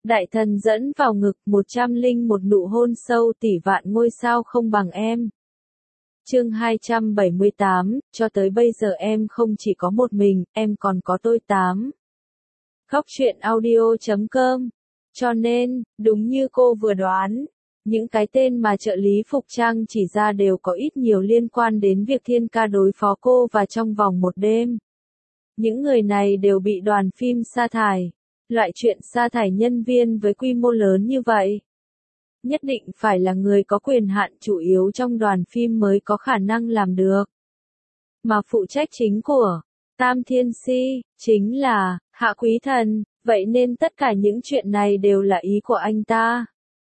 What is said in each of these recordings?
Đại thần dẫn vào ngực 101 nụ hôn sâu tỷ vạn ngôi sao không bằng em. Chương 278, cho tới bây giờ em không chỉ có một mình, em còn có tôi 8. Góc truyện audio.com. Cho nên, đúng như cô vừa đoán, những cái tên mà trợ lý Phục Trang chỉ ra đều có ít nhiều liên quan đến việc Thiên Ca đối phó cô và trong vòng một đêm. Những người này đều bị đoàn phim sa thải. Loại chuyện sa thải nhân viên với quy mô lớn như vậy, nhất định phải là người có quyền hạn chủ yếu trong đoàn phim mới có khả năng làm được. Mà phụ trách chính của Tam Thiên Si chính là Hạ Quý Thần, vậy nên tất cả những chuyện này đều là ý của anh ta.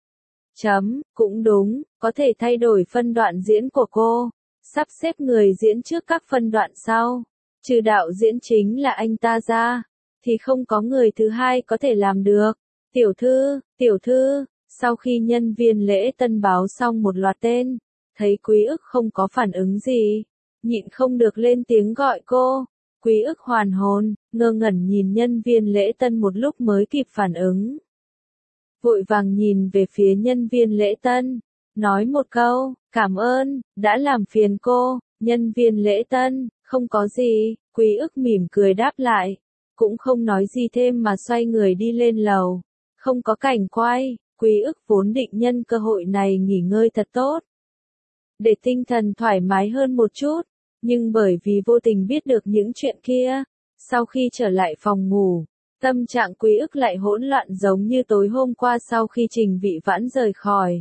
Cũng đúng, có thể thay đổi phân đoạn diễn của cô, sắp xếp người diễn trước các phân đoạn sau, trừ đạo diễn chính là anh ta ra, thì không có người thứ hai có thể làm được. Tiểu thư, sau khi nhân viên lễ tân báo xong một loạt tên, thấy Quý Ức không có phản ứng gì, nhịn không được lên tiếng gọi cô. Quý Ức hoàn hồn, ngơ ngẩn nhìn nhân viên lễ tân một lúc mới kịp phản ứng. Vội vàng nhìn về phía nhân viên lễ tân, nói một câu, cảm ơn, đã làm phiền cô. Nhân viên lễ tân, không có gì, Quý Ức mỉm cười đáp lại, cũng không nói gì thêm mà xoay người đi lên lầu. Không có cảnh quay, Quý Ức vốn định nhân cơ hội này nghỉ ngơi thật tốt, để tinh thần thoải mái hơn một chút, nhưng bởi vì vô tình biết được những chuyện kia, sau khi trở lại phòng ngủ, tâm trạng Quý Ức lại hỗn loạn giống như tối hôm qua sau khi Trình Vị Vãn rời khỏi.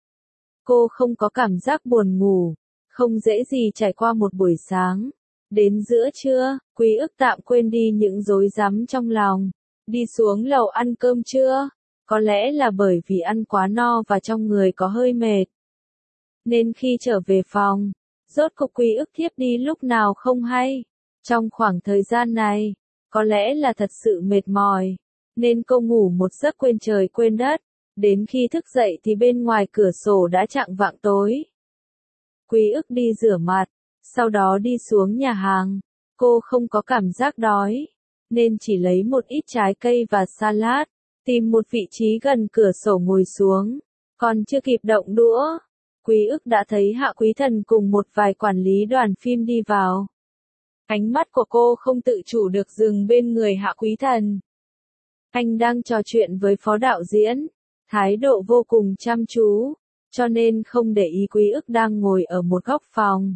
Cô không có cảm giác buồn ngủ, không dễ gì trải qua một buổi sáng. Đến giữa trưa, Quý Ức tạm quên đi những rối rắm trong lòng, đi xuống lầu ăn cơm trưa. Có lẽ là bởi vì ăn quá no và trong người có hơi mệt, nên khi trở về phòng, rốt cục Quý Ức thiếp đi lúc nào không hay. Trong khoảng thời gian này, có lẽ là thật sự mệt mỏi, nên cô ngủ một giấc quên trời quên đất, đến khi thức dậy thì bên ngoài cửa sổ đã chạng vạng tối. Quý Ức đi rửa mặt, sau đó đi xuống nhà hàng. Cô không có cảm giác đói, nên chỉ lấy một ít trái cây và salad, tìm một vị trí gần cửa sổ ngồi xuống. Còn chưa kịp động đũa, Quý Ức đã thấy Hạ Quý Thần cùng một vài quản lý đoàn phim đi vào. Ánh mắt của cô không tự chủ được dừng bên người Hạ Quý Thần. Anh đang trò chuyện với phó đạo diễn, thái độ vô cùng chăm chú, cho nên không để ý Quý Ức đang ngồi ở một góc phòng.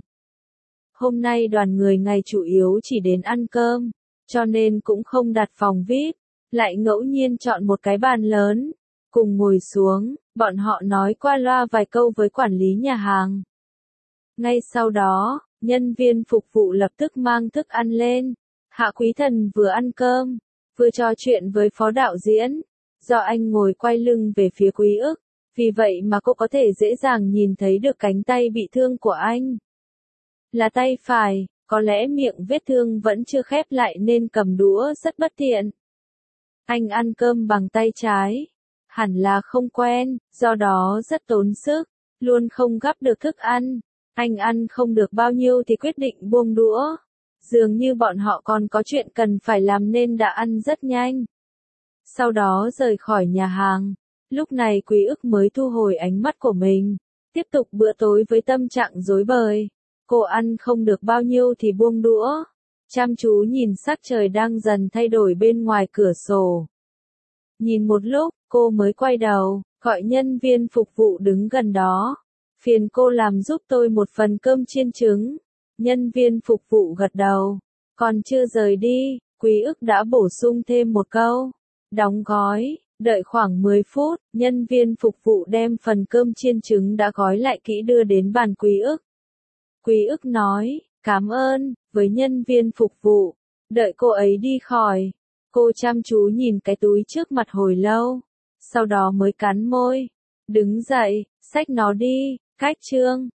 Hôm nay đoàn người ngày chủ yếu chỉ đến ăn cơm, cho nên cũng không đặt phòng VIP, lại ngẫu nhiên chọn một cái bàn lớn, cùng ngồi xuống, bọn họ nói qua loa vài câu với quản lý nhà hàng. Ngay sau đó, nhân viên phục vụ lập tức mang thức ăn lên. Hạ Quý Thần vừa ăn cơm, vừa trò chuyện với phó đạo diễn. Do anh ngồi quay lưng về phía Quý Ức, vì vậy mà cô có thể dễ dàng nhìn thấy được cánh tay bị thương của anh. Là tay phải, có lẽ miệng vết thương vẫn chưa khép lại nên cầm đũa rất bất tiện. Anh ăn cơm bằng tay trái, hẳn là không quen, do đó rất tốn sức, luôn không gắp được thức ăn. Anh ăn không được bao nhiêu thì quyết định buông đũa. Dường như bọn họ còn có chuyện cần phải làm nên đã ăn rất nhanh. Sau đó rời khỏi nhà hàng. Lúc này Quý Ức mới thu hồi ánh mắt của mình, tiếp tục bữa tối với tâm trạng rối bời. Cô ăn không được bao nhiêu thì buông đũa, chăm chú nhìn sắc trời đang dần thay đổi bên ngoài cửa sổ. Nhìn một lúc, cô mới quay đầu, gọi nhân viên phục vụ đứng gần đó. Phiền cô làm giúp tôi một phần cơm chiên trứng. Nhân viên phục vụ gật đầu. Còn chưa rời đi, Quý Ức đã bổ sung thêm một câu. Đóng gói. Đợi khoảng 10 phút, nhân viên phục vụ đem phần cơm chiên trứng đã gói lại kỹ đưa đến bàn Quý Ức. Quý Ức nói, cảm ơn, với nhân viên phục vụ. Đợi cô ấy đi khỏi, cô chăm chú nhìn cái túi trước mặt hồi lâu, sau đó mới cắn môi. Đứng dậy, xách nó đi. Cách chương